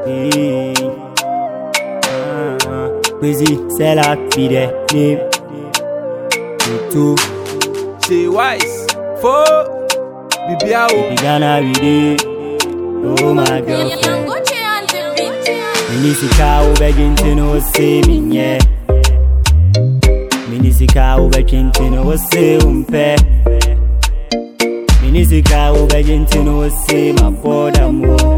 Hey. Busy, sell out, be there, name. Two. Say wise, four, The Ghana we dey. Oh my girlfriend. Minisika ubejinti no se minye. Minisika ubejinti no se umpe. Minisika ubejinti no se mapoda mo.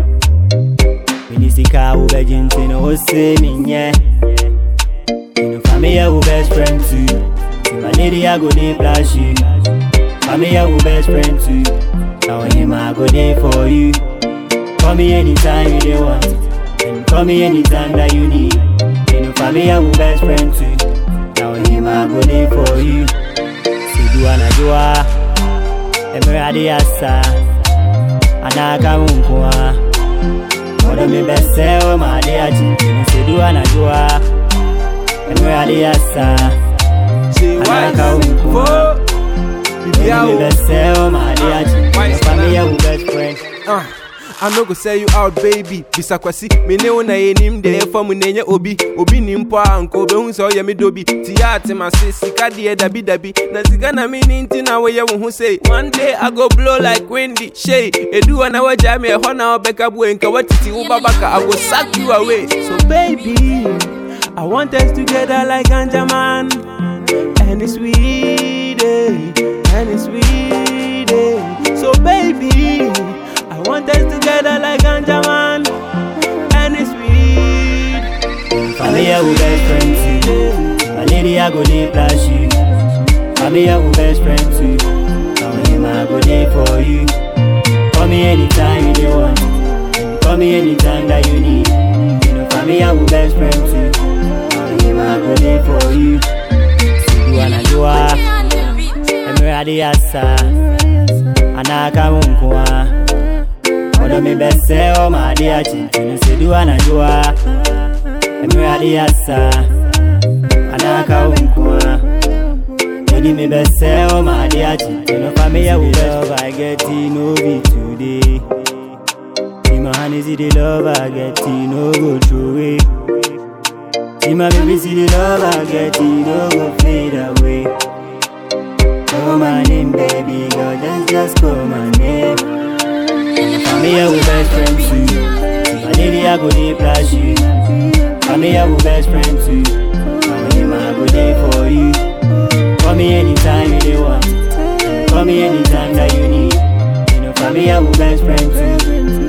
Minisika ubejinti no se minye. You know family your best friend too. See my lady I go dey flash you. Family your best friend too. Now him I go there for you. Call me anytime you dey want, and call me anytime that you need. You know family your best friend too. Now him I go there for you. See do anajua, emeradi asa, anaka munkwa. Modo mi bese o ma de aji. See do anajua, emeradi asa, anaka munkwa. Me best sell my dear, family your best friend. I no go sell you out, baby. Bisakwasi, me ne una enim de for mu nenye obi nimpo anko be hu so ye me dobi. Tiate ma se sika de dabi. Na sika na me ninti na we ye hu say. One day I go blow like windy. Shay, edu na wa jam e ho na obeka bu enka watiti wo babaka I go sack you away. So baby, I want us together like Anjaman. And it's sweet, and it's sweet. So baby, I want us together like Anjaman, and it's sweet. Family your best friend too. My lady I go dey flash you. Family your best friend too. Now him I go there for you. Call me anytime you dey want, call me anytime that you need. You know family your best friend too. Now him I go there for you. You anajua, emeradi asa, anaka munkwa. Modo mi bese o ma de achi. You say do anajua, emeradi asa, anaka munkwa. Modo mi bese o ma de achi. You know family your love I get it no be today. See my honey see the love I get it no go through it. See my baby, see the love I get, it no go fade away. Call my name, baby girl, just call my name. Family your best friend too. My lady I go dey flash you. Family your best friend too. Now him I go there for you. Call me anytime you dey want, call me anytime that you need. You know family your best friend too.